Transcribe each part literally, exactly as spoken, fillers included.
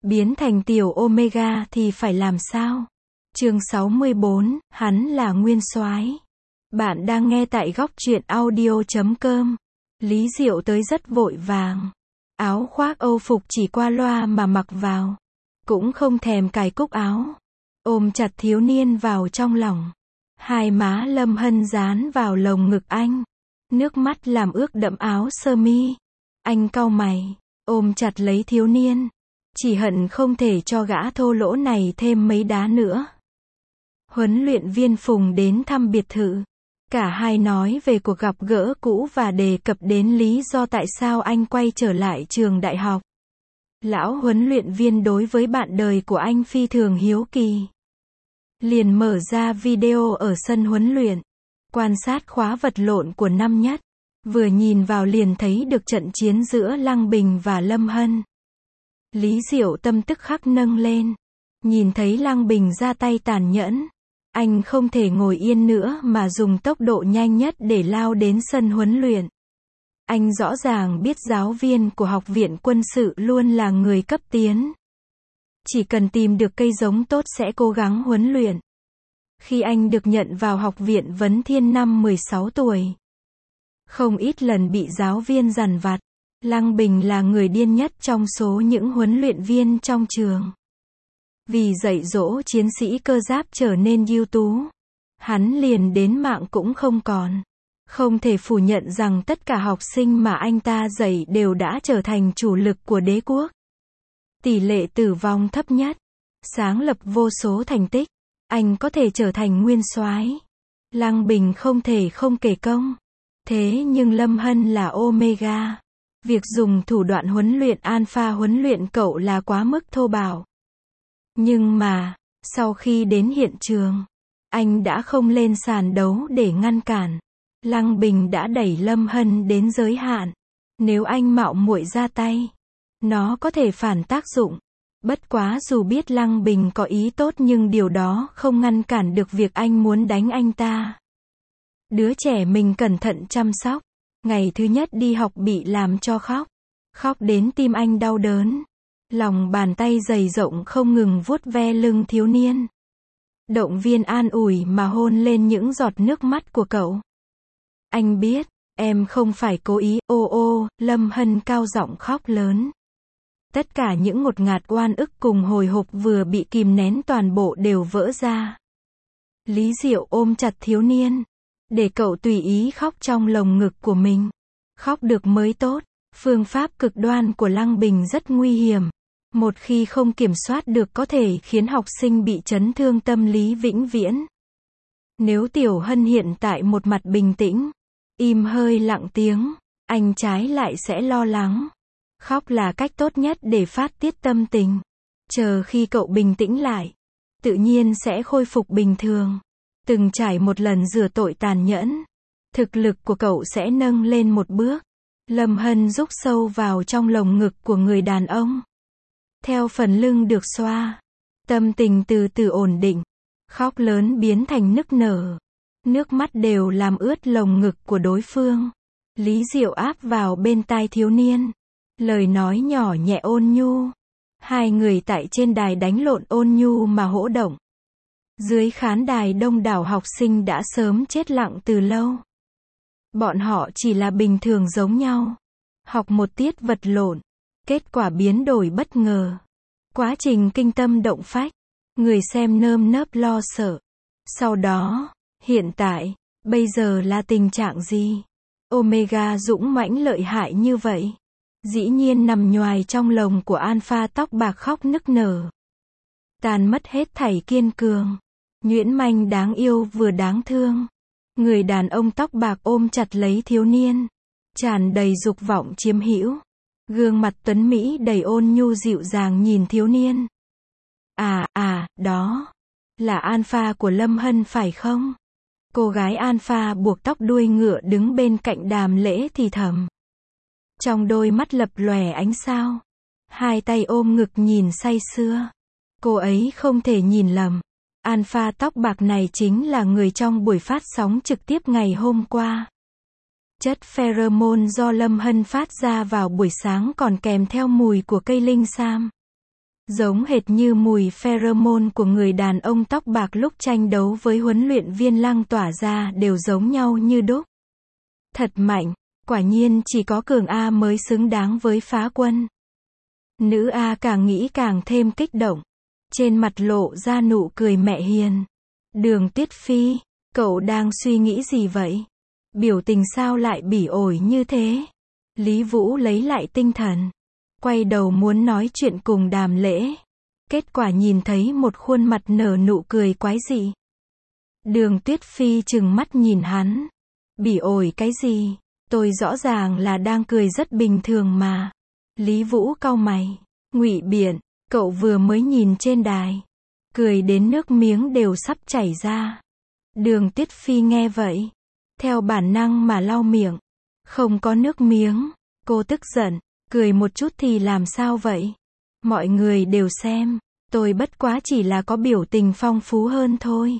biến thành tiểu Omega thì phải làm sao? Chương sáu mươi bốn, hắn là nguyên soái. Bạn đang nghe tại góc truyện audio chấm com. Lý Diệu tới rất vội vàng. Áo khoác Âu phục chỉ qua loa mà mặc vào. Cũng không thèm cài cúc áo. Ôm chặt thiếu niên vào trong lòng. Hai má Lâm Hân dán vào lồng ngực anh. Nước mắt làm ướt đẫm áo sơ mi. Anh cau mày, ôm chặt lấy thiếu niên. Chỉ hận không thể cho gã thô lỗ này thêm mấy đá nữa. Huấn luyện viên Phùng đến thăm biệt thự. Cả hai nói về cuộc gặp gỡ cũ và đề cập đến lý do tại sao anh quay trở lại trường đại học. Lão huấn luyện viên đối với bạn đời của anh phi thường hiếu kỳ. Liền mở ra video ở sân huấn luyện. Quan sát khóa vật lộn của năm nhất. Vừa nhìn vào liền thấy được trận chiến giữa Lăng Bình và Lâm Hân. Lý Diệu tâm tức khắc nâng lên. Nhìn thấy Lăng Bình ra tay tàn nhẫn. Anh không thể ngồi yên nữa mà dùng tốc độ nhanh nhất để lao đến sân huấn luyện. Anh rõ ràng biết giáo viên của học viện quân sự luôn là người cấp tiến. Chỉ cần tìm được cây giống tốt sẽ cố gắng huấn luyện. Khi anh được nhận vào học viện Vấn Thiên năm mười sáu tuổi. Không ít lần bị giáo viên dằn vặt. Lăng Bình là người điên nhất trong số những huấn luyện viên trong trường. Vì dạy dỗ chiến sĩ cơ giáp trở nên ưu tú. Hắn liền đến mạng cũng không còn. Không thể phủ nhận rằng tất cả học sinh mà anh ta dạy đều đã trở thành chủ lực của đế quốc. Tỷ lệ tử vong thấp nhất. Sáng lập vô số thành tích. Anh có thể trở thành nguyên soái. Lăng Bình không thể không kể công. Thế nhưng Lâm Hân là Omega. Việc dùng thủ đoạn huấn luyện Alpha huấn luyện cậu là quá mức thô bạo. Nhưng mà, sau khi đến hiện trường, anh đã không lên sàn đấu để ngăn cản. Lăng Bình đã đẩy Lâm Hân đến giới hạn. Nếu anh mạo muội ra tay, nó có thể phản tác dụng. Bất quá dù biết Lăng Bình có ý tốt nhưng điều đó không ngăn cản được việc anh muốn đánh anh ta. Đứa trẻ mình cẩn thận chăm sóc. Ngày thứ nhất đi học bị làm cho khóc. Khóc đến tim anh đau đớn. Lòng bàn tay dày rộng không ngừng vuốt ve lưng thiếu niên. Động viên an ủi mà hôn lên những giọt nước mắt của cậu. Anh biết, em không phải cố ý, ô ô, Lâm Hân cao giọng khóc lớn. Tất cả những ngột ngạt oan ức cùng hồi hộp vừa bị kìm nén toàn bộ đều vỡ ra. Lý Diệu ôm chặt thiếu niên. Để cậu tùy ý khóc trong lồng ngực của mình. Khóc được mới tốt. Phương pháp cực đoan của Lăng Bình rất nguy hiểm. Một khi không kiểm soát được có thể khiến học sinh bị chấn thương tâm lý vĩnh viễn. Nếu Tiểu Hân hiện tại một mặt bình tĩnh, im hơi lặng tiếng, anh trái lại sẽ lo lắng. Khóc là cách tốt nhất để phát tiết tâm tình. Chờ khi cậu bình tĩnh lại, tự nhiên sẽ khôi phục bình thường. Từng trải một lần rửa tội tàn nhẫn, thực lực của cậu sẽ nâng lên một bước. Lâm Hân rúc sâu vào trong lồng ngực của người đàn ông. Theo phần lưng được xoa, tâm tình từ từ ổn định. Khóc lớn biến thành nức nở. Nước mắt đều làm ướt lồng ngực của đối phương. Lý Diệu áp vào bên tai thiếu niên. Lời nói nhỏ nhẹ ôn nhu. Hai người tại trên đài đánh lộn ôn nhu mà hỗ động. Dưới khán đài đông đảo học sinh đã sớm chết lặng từ lâu. Bọn họ chỉ là bình thường giống nhau. Học một tiết vật lộn. Kết quả biến đổi bất ngờ. Quá trình kinh tâm động phách. Người xem nơm nớp lo sợ. Sau đó, hiện tại, bây giờ là tình trạng gì? Omega dũng mãnh lợi hại như vậy. Dĩ nhiên nằm nhoài trong lồng của Alpha tóc bạc khóc nức nở. Tàn mất hết thảy kiên cường. Nhuyễn manh đáng yêu vừa đáng thương. Người đàn ông tóc bạc ôm chặt lấy thiếu niên. Tràn đầy dục vọng chiếm hữu. Gương mặt tuấn Mỹ đầy ôn nhu dịu dàng nhìn thiếu niên. À, à, đó. Là Alpha của Lâm Hân phải không? Cô gái Alpha buộc tóc đuôi ngựa đứng bên cạnh Đàm Lễ thì thầm. Trong đôi mắt lập lòe ánh sao. Hai tay ôm ngực nhìn say sưa. Cô ấy không thể nhìn lầm. Alpha tóc bạc này chính là người trong buổi phát sóng trực tiếp ngày hôm qua. Chất pheromone do Lâm Hân phát ra vào buổi sáng còn kèm theo mùi của cây linh sam. Giống hệt như mùi pheromone của người đàn ông tóc bạc lúc tranh đấu với huấn luyện viên Lăng tỏa ra đều giống nhau như đúc. Thật mạnh, quả nhiên chỉ có cường A mới xứng đáng với Phá Quân. Nữ A càng nghĩ càng thêm kích động. Trên mặt lộ ra nụ cười mẹ hiền. Đường Tuyết Phi, cậu đang suy nghĩ gì vậy? Biểu tình sao lại bỉ ổi như thế? Lý Vũ lấy lại tinh thần. Quay đầu muốn nói chuyện cùng Đàm Lễ. Kết quả nhìn thấy một khuôn mặt nở nụ cười quái dị. Đường Tuyết Phi trừng mắt nhìn hắn. Bỉ ổi cái gì? Tôi rõ ràng là đang cười rất bình thường mà. Lý Vũ cau mày. Ngụy biện, cậu vừa mới nhìn trên đài. Cười đến nước miếng đều sắp chảy ra. Đường Tuyết Phi nghe vậy. Theo bản năng mà lau miệng. Không có nước miếng. Cô tức giận. Cười một chút thì làm sao vậy? Mọi người đều xem. Tôi bất quá chỉ là có biểu tình phong phú hơn thôi.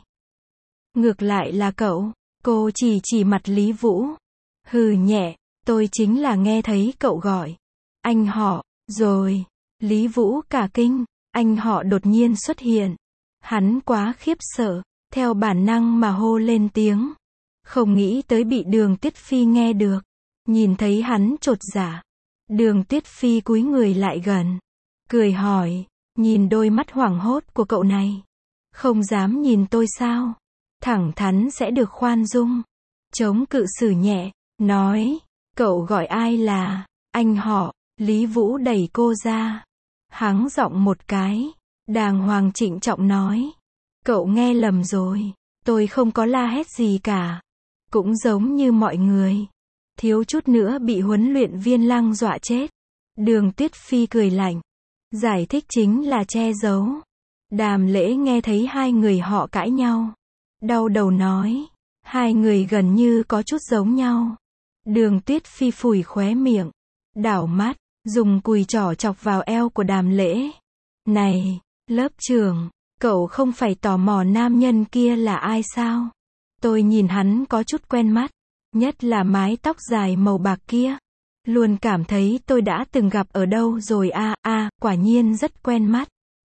Ngược lại là cậu. Cô chỉ chỉ mặt Lý Vũ. Hừ nhẹ. Tôi chính là nghe thấy cậu gọi. Anh họ. Rồi. Lý Vũ cả kinh. Anh họ đột nhiên xuất hiện. Hắn quá khiếp sợ. Theo bản năng mà hô lên tiếng. Không nghĩ tới bị Đường Tuyết Phi nghe được. Nhìn thấy hắn chột dạ. Đường Tuyết Phi cúi người lại gần. Cười hỏi. Nhìn đôi mắt hoảng hốt của cậu này. Không dám nhìn tôi sao? Thẳng thắn sẽ được khoan dung. Chống cự xử nhẹ. Nói. Cậu gọi ai là anh họ? Lý Vũ đẩy cô ra. Hắng giọng một cái. Đàng hoàng trịnh trọng nói. Cậu nghe lầm rồi. Tôi không có la hét gì cả. Cũng giống như mọi người. Thiếu chút nữa bị huấn luyện viên Lăng dọa chết. Đường Tuyết Phi cười lạnh. Giải thích chính là che giấu. Đàm Lễ nghe thấy hai người họ cãi nhau. Đau đầu nói. Hai người gần như có chút giống nhau. Đường Tuyết Phi phủi khóe miệng. Đảo mắt. Dùng cùi trỏ chọc vào eo của Đàm Lễ. Này, lớp trưởng. Cậu không phải tò mò nam nhân kia là ai sao? Tôi nhìn hắn có chút quen mắt. Nhất là mái tóc dài màu bạc kia. Luôn cảm thấy tôi đã từng gặp ở đâu rồi a à, a à, quả nhiên rất quen mắt.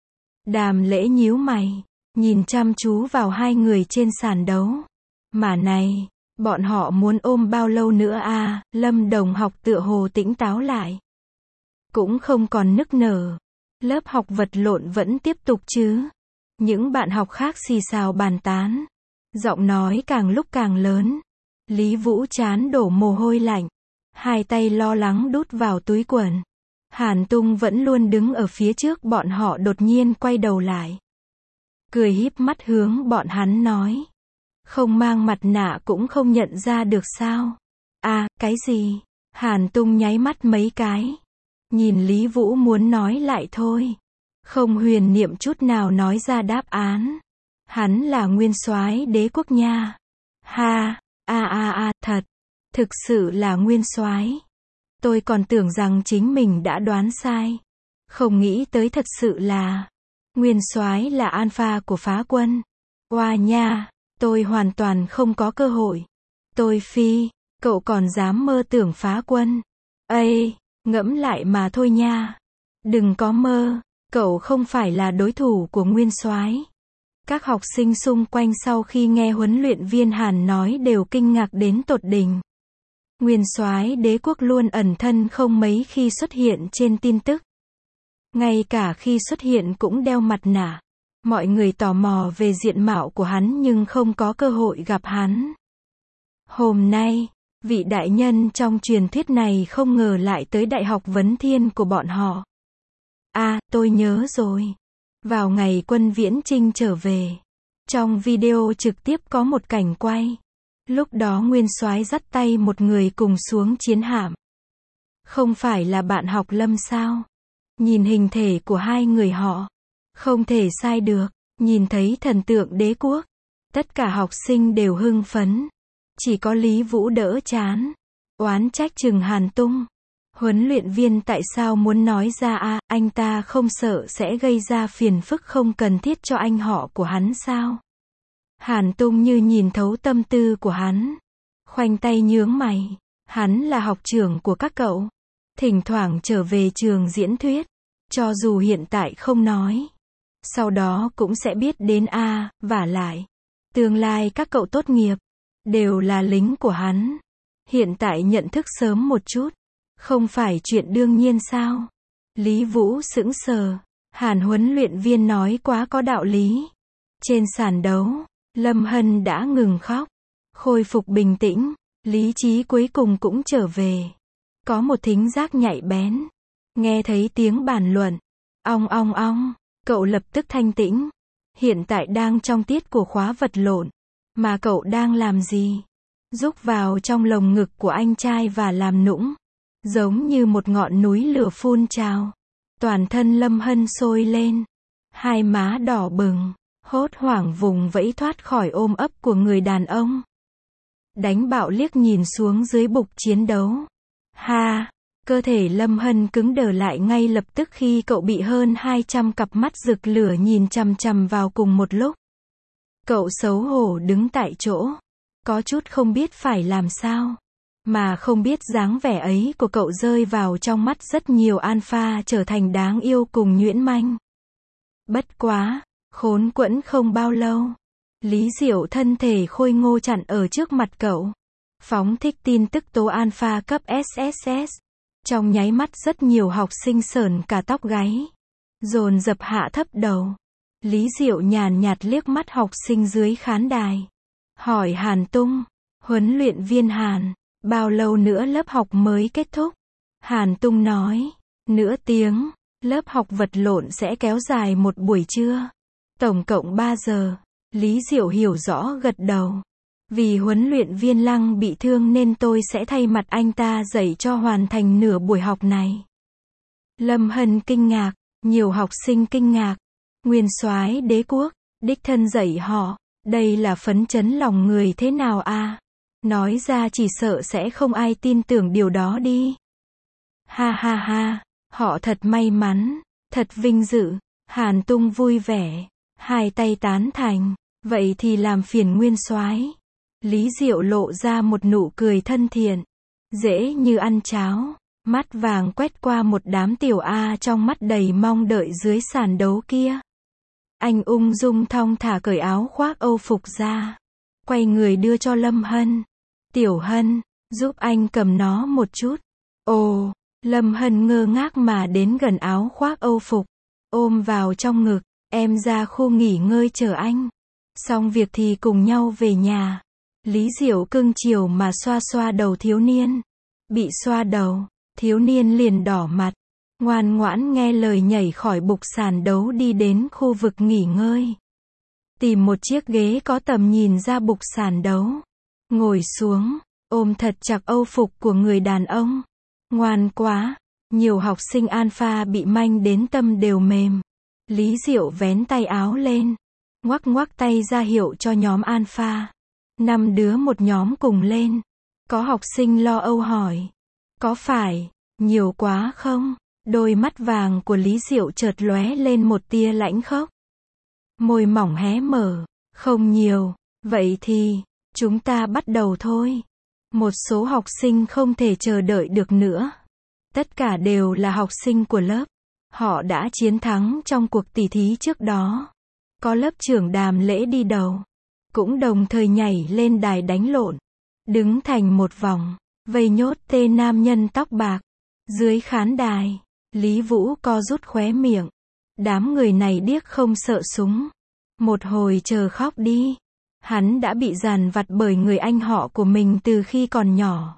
Đàm Lễ nhíu mày. Nhìn chăm chú vào hai người trên sàn đấu. Mà này, bọn họ muốn ôm bao lâu nữa a à? Lâm Đồng Học tựa hồ tỉnh táo lại. Cũng không còn nức nở. Lớp học vật lộn vẫn tiếp tục chứ. Những bạn học khác xì xào bàn tán. Giọng nói càng lúc càng lớn. Lý Vũ chán đổ mồ hôi lạnh. Hai tay lo lắng đút vào túi quần. Hàn Tung vẫn luôn đứng ở phía trước bọn họ đột nhiên quay đầu lại. Cười híp mắt hướng bọn hắn nói. Không mang mặt nạ cũng không nhận ra được sao? À, cái gì? Hàn Tung nháy mắt mấy cái. Nhìn Lý Vũ muốn nói lại thôi. Không huyền niệm chút nào nói ra đáp án. Hắn là nguyên soái đế quốc nha. Ha, a a a, thật. Thực sự là nguyên soái. Tôi còn tưởng rằng chính mình đã đoán sai. Không nghĩ tới thật sự là nguyên soái là alpha của Phá Quân. Oa nha, tôi hoàn toàn không có cơ hội. Tôi Phi, cậu còn dám mơ tưởng Phá Quân. Ây, ngẫm lại mà thôi nha. Đừng có mơ, cậu không phải là đối thủ của nguyên soái. Các học sinh xung quanh sau khi nghe huấn luyện viên Hàn nói đều kinh ngạc đến tột đỉnh. Nguyên soái đế quốc luôn ẩn thân không mấy khi xuất hiện trên tin tức. Ngay cả khi xuất hiện cũng đeo mặt nạ. Mọi người tò mò về diện mạo của hắn nhưng không có cơ hội gặp hắn. Hôm nay, vị đại nhân trong truyền thuyết này không ngờ lại tới Đại học Vấn Thiên của bọn họ. À, tôi nhớ rồi. Vào ngày Quân Viễn Chinh trở về. Trong video trực tiếp có một cảnh quay. Lúc đó nguyên soái dắt tay một người cùng xuống chiến hạm. Không phải là bạn học Lâm sao? Nhìn hình thể của hai người họ. Không thể sai được. Nhìn thấy thần tượng đế quốc. Tất cả học sinh đều hưng phấn. Chỉ có Lý Vũ đỡ chán. Oán trách chừng Hàn Tung. Huấn luyện viên tại sao muốn nói ra à, anh ta không sợ sẽ gây ra phiền phức không cần thiết cho anh họ của hắn sao? Hàn Tung như nhìn thấu tâm tư của hắn. Khoanh tay nhướng mày. Hắn là học trưởng của các cậu. Thỉnh thoảng trở về trường diễn thuyết. Cho dù hiện tại không nói, sau đó cũng sẽ biết đến a, vả lại. Tương lai các cậu tốt nghiệp, đều là lính của hắn. Hiện tại nhận thức sớm một chút, không phải chuyện đương nhiên sao? Lý Vũ sững sờ, Hàn huấn luyện viên nói quá có đạo lý. Trên sàn đấu, Lâm Hân đã ngừng khóc, khôi phục bình tĩnh, lý trí cuối cùng cũng trở về. Có một thính giác nhạy bén, nghe thấy tiếng bàn luận, ong ong ong, cậu lập tức thanh tĩnh. Hiện tại đang trong tiết của khóa vật lộn, mà cậu đang làm gì? Rúc vào trong lồng ngực của anh trai và làm nũng, giống như một ngọn núi lửa phun trào. Toàn thân Lâm Hân sôi lên, hai má đỏ bừng, hốt hoảng vùng vẫy thoát khỏi ôm ấp của người đàn ông. Đánh bạo liếc nhìn xuống dưới bục chiến đấu. Ha! Cơ thể Lâm Hân cứng đờ lại ngay lập tức khi cậu bị hơn hai trăm cặp mắt rực lửa nhìn chằm chằm vào cùng một lúc. Cậu xấu hổ đứng tại chỗ, có chút không biết phải làm sao. Mà không biết dáng vẻ ấy của cậu rơi vào trong mắt rất nhiều alpha trở thành đáng yêu cùng nhuyễn manh. Bất quá, khốn quẫn không bao lâu. Lý Diệu thân thể khôi ngô chặn ở trước mặt cậu. Phóng thích tin tức tố alpha cấp ét ét ét. Trong nháy mắt rất nhiều học sinh sởn cả tóc gáy. Dồn dập hạ thấp đầu. Lý Diệu nhàn nhạt liếc mắt học sinh dưới khán đài. Hỏi Hàn Tung, huấn luyện viên Hàn, bao lâu nữa lớp học mới kết thúc? Hàn Tung nói, nửa tiếng, lớp học vật lộn sẽ kéo dài một buổi trưa. Tổng cộng ba giờ. Lý Diệu hiểu rõ gật đầu. Vì huấn luyện viên Lăng bị thương nên tôi sẽ thay mặt anh ta dạy cho hoàn thành nửa buổi học này. Lâm Hân kinh ngạc, nhiều học sinh kinh ngạc. Nguyên soái đế quốc, đích thân dạy họ, đây là phấn chấn lòng người thế nào a? Nói ra chỉ sợ sẽ không ai tin tưởng điều đó đi. Ha ha ha, họ thật may mắn, thật vinh dự. Hàn Tung vui vẻ, hai tay tán thành, vậy thì làm phiền nguyên soái. Lý Diệu lộ ra một nụ cười thân thiện, dễ như ăn cháo, mắt vàng quét qua một đám tiểu A trong mắt đầy mong đợi dưới sàn đấu kia. Anh ung dung thong thả cởi áo khoác Âu phục ra, quay người đưa cho Lâm Hân. Tiểu Hân, giúp anh cầm nó một chút. Ồ, Lâm Hân ngơ ngác mà đến gần áo khoác Âu phục, ôm vào trong ngực, em ra khu nghỉ ngơi chờ anh. Xong việc thì cùng nhau về nhà. Lý Diệu cưng chiều mà xoa xoa đầu thiếu niên. Bị xoa đầu, thiếu niên liền đỏ mặt, ngoan ngoãn nghe lời nhảy khỏi bục sàn đấu đi đến khu vực nghỉ ngơi. Tìm một chiếc ghế có tầm nhìn ra bục sàn đấu. Ngồi xuống, ôm thật chặt Âu phục của người đàn ông. Ngoan quá, nhiều học sinh alpha bị manh đến tâm đều mềm. Lý Diệu vén tay áo lên, ngoắc ngoắc tay ra hiệu cho nhóm alpha. Năm đứa một nhóm cùng lên. Có học sinh lo âu hỏi, có phải nhiều quá không? Đôi mắt vàng của Lý Diệu chợt lóe lên một tia lãnh khốc. Môi mỏng hé mở, không nhiều, vậy thì chúng ta bắt đầu thôi. Một số học sinh không thể chờ đợi được nữa. Tất cả đều là học sinh của lớp. Họ đã chiến thắng trong cuộc tỉ thí trước đó. Có lớp trưởng Đàm Lễ đi đầu, cũng đồng thời nhảy lên đài đánh lộn, đứng thành một vòng, vây nhốt tên nam nhân tóc bạc. Dưới khán đài, Lý Vũ co rút khóe miệng. Đám người này điếc không sợ súng. Một hồi chờ khóc đi. Hắn đã bị dằn vặt bởi người anh họ của mình từ khi còn nhỏ.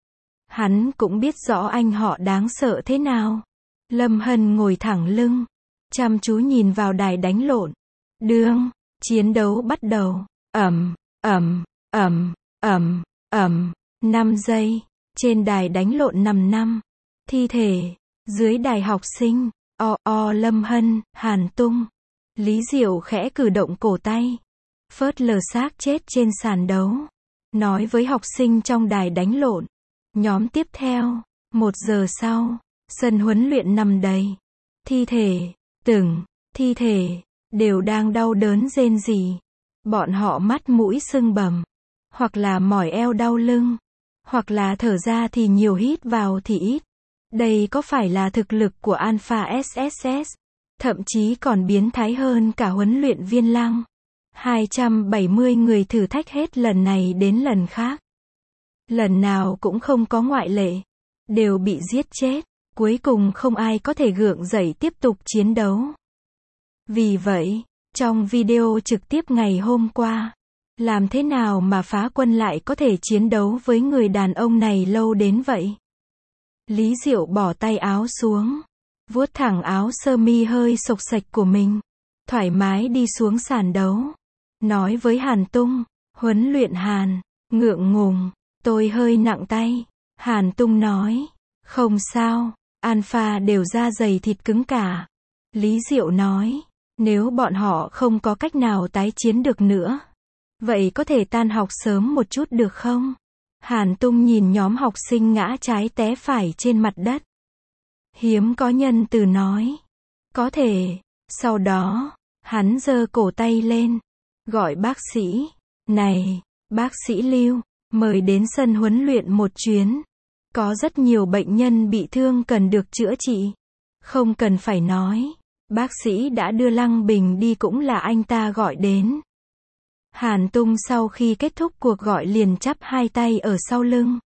Hắn cũng biết rõ anh họ đáng sợ thế nào. Lâm Hân ngồi thẳng lưng, chăm chú nhìn vào đài đánh lộn. Đương, chiến đấu bắt đầu. Ầm, ầm, ầm, ầm, ầm. năm giây, trên đài đánh lộn nằm năm thi thể, dưới đài học sinh. O o Lâm Hân, Hàn Tung. Lý Diệu khẽ cử động cổ tay, phớt lờ xác chết trên sàn đấu, nói với học sinh trong đài đánh lộn. Nhóm tiếp theo. Một giờ sau, sân huấn luyện nằm đầy thi thể, từng thi thể đều đang đau đớn rên rỉ. Bọn họ mắt mũi sưng bầm, hoặc là mỏi eo đau lưng, hoặc là thở ra thì nhiều hít vào thì ít. Đây có phải là thực lực của Alpha ét ét ét, thậm chí còn biến thái hơn cả huấn luyện viên Lăng. hai trăm bảy mươi người thử thách hết lần này đến lần khác. Lần nào cũng không có ngoại lệ. Đều bị giết chết. Cuối cùng không ai có thể gượng dậy tiếp tục chiến đấu. Vì vậy, trong video trực tiếp ngày hôm qua, làm thế nào mà Phá Quân lại có thể chiến đấu với người đàn ông này lâu đến vậy? Lý Diệu bỏ tay áo xuống, vuốt thẳng áo sơ mi hơi xộc xệch của mình, thoải mái đi xuống sàn đấu, nói với Hàn Tung, huấn luyện Hàn, ngượng ngùng, tôi hơi nặng tay. Hàn Tung nói, không sao, Alpha đều da dày thịt cứng cả. Lý Diệu nói, nếu bọn họ không có cách nào tái chiến được nữa, vậy có thể tan học sớm một chút được không? Hàn Tung nhìn nhóm học sinh ngã trái té phải trên mặt đất. Hiếm có nhân từ nói, có thể. Sau đó, hắn giơ cổ tay lên, gọi bác sĩ, này, bác sĩ Lưu, mời đến sân huấn luyện một chuyến. Có rất nhiều bệnh nhân bị thương cần được chữa trị. Không cần phải nói, bác sĩ đã đưa Lăng Bình đi cũng là anh ta gọi đến. Hàn Tung sau khi kết thúc cuộc gọi liền chắp hai tay ở sau lưng,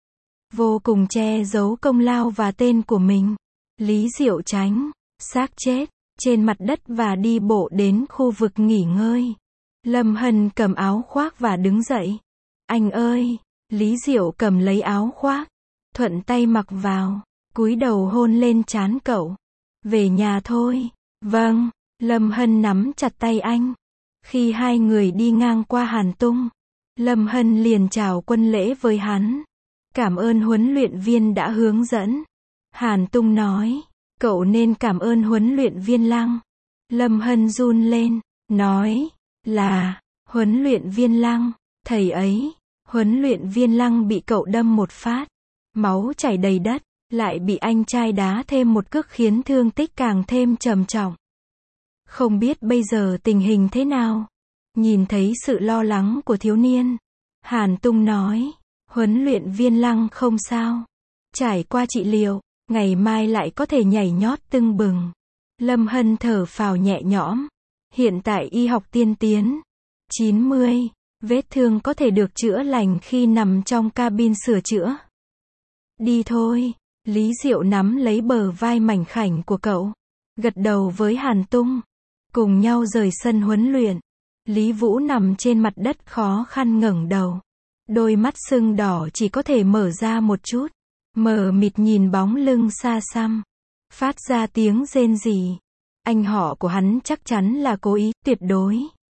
vô cùng che giấu công lao và tên của mình. Lý Diệu tránh xác chết trên mặt đất và đi bộ đến khu vực nghỉ ngơi. Lâm Hân cầm áo khoác và đứng dậy. Anh ơi! Lý Diệu cầm lấy áo khoác, thuận tay mặc vào, cúi đầu hôn lên trán cậu. Về nhà thôi. Vâng. Lâm Hân nắm chặt tay anh. Khi hai người đi ngang qua Hàn Tung, Lâm Hân liền chào quân lễ với hắn. Cảm ơn huấn luyện viên đã hướng dẫn. Hàn Tung nói, cậu nên cảm ơn huấn luyện viên Lăng. Lâm Hân run lên, nói, là, huấn luyện viên Lăng, thầy ấy. Huấn luyện viên Lăng bị cậu đâm một phát, máu chảy đầy đất, lại bị anh trai đá thêm một cước khiến thương tích càng thêm trầm trọng. Không biết bây giờ tình hình thế nào? Nhìn thấy sự lo lắng của thiếu niên, Hàn Tung nói, huấn luyện viên Lăng không sao. Trải qua trị liệu, ngày mai lại có thể nhảy nhót tưng bừng. Lâm Hân thở phào nhẹ nhõm. Hiện tại y học tiên tiến. chín mươi. Vết thương có thể được chữa lành khi nằm trong cabin sửa chữa. Đi thôi. Lý Diệu nắm lấy bờ vai mảnh khảnh của cậu, gật đầu với Hàn Tung. Cùng nhau rời sân huấn luyện. Lý Vũ nằm trên mặt đất khó khăn ngẩng đầu. Đôi mắt sưng đỏ chỉ có thể mở ra một chút. Mờ mịt nhìn bóng lưng xa xăm. Phát ra tiếng rên rỉ. Anh họ của hắn chắc chắn là cố ý, tuyệt đối.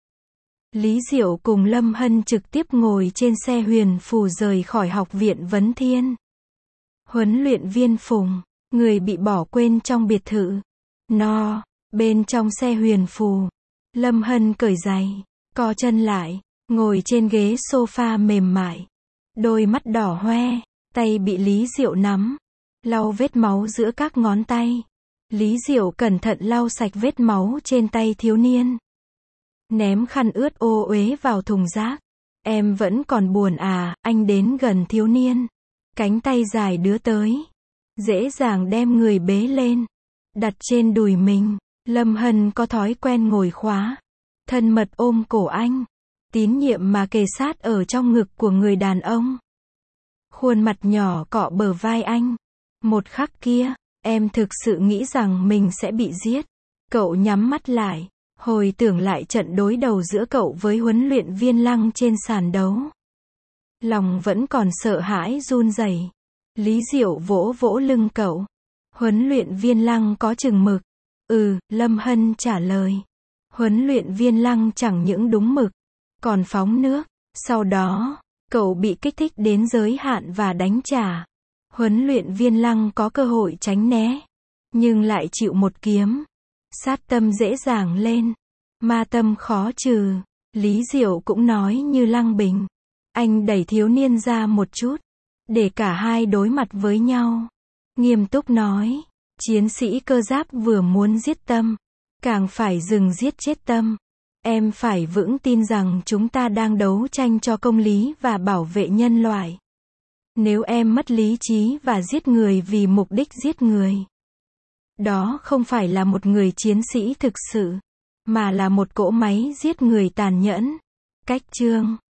Lý Diệu cùng Lâm Hân trực tiếp ngồi trên xe huyền phù rời khỏi học viện Vấn Thiên. Huấn luyện viên Phùng, người bị bỏ quên trong biệt thự. No, bên trong xe huyền phù. Lâm Hân cởi giày, co chân lại, ngồi trên ghế sofa mềm mại. Đôi mắt đỏ hoe, tay bị Lý Diệu nắm, lau vết máu giữa các ngón tay. Lý Diệu cẩn thận lau sạch vết máu trên tay thiếu niên. Ném khăn ướt ô uế vào thùng rác. Em vẫn còn buồn à? Anh đến gần thiếu niên, cánh tay dài đưa tới, dễ dàng đem người bế lên, đặt trên đùi mình. Lâm Hân có thói quen ngồi khóa, thân mật ôm cổ anh, tín nhiệm mà kề sát ở trong ngực của người đàn ông. Khuôn mặt nhỏ cọ bờ vai anh. Một khắc kia, em thực sự nghĩ rằng mình sẽ bị giết. Cậu nhắm mắt lại, hồi tưởng lại trận đối đầu giữa cậu với huấn luyện viên Lăng trên sàn đấu. Lòng vẫn còn sợ hãi run rẩy. Lý Diệu vỗ vỗ lưng cậu. Huấn luyện viên Lăng có chừng mực. Ừ, Lâm Hân trả lời. Huấn luyện viên Lăng chẳng những đúng mực, còn phóng nước. Sau đó, cậu bị kích thích đến giới hạn và đánh trả. Huấn luyện viên Lăng có cơ hội tránh né, nhưng lại chịu một kiếm. Sát tâm dễ dàng lên, ma tâm khó trừ. Lý Diệu cũng nói như Lăng Bình. Anh đẩy thiếu niên ra một chút, để cả hai đối mặt với nhau. Nghiêm túc nói, chiến sĩ cơ giáp vừa muốn giết tâm, càng phải dừng giết chết tâm. Em phải vững tin rằng chúng ta đang đấu tranh cho công lý và bảo vệ nhân loại. Nếu em mất lý trí và giết người vì mục đích giết người, đó không phải là một người chiến sĩ thực sự, mà là một cỗ máy giết người tàn nhẫn. Cách chương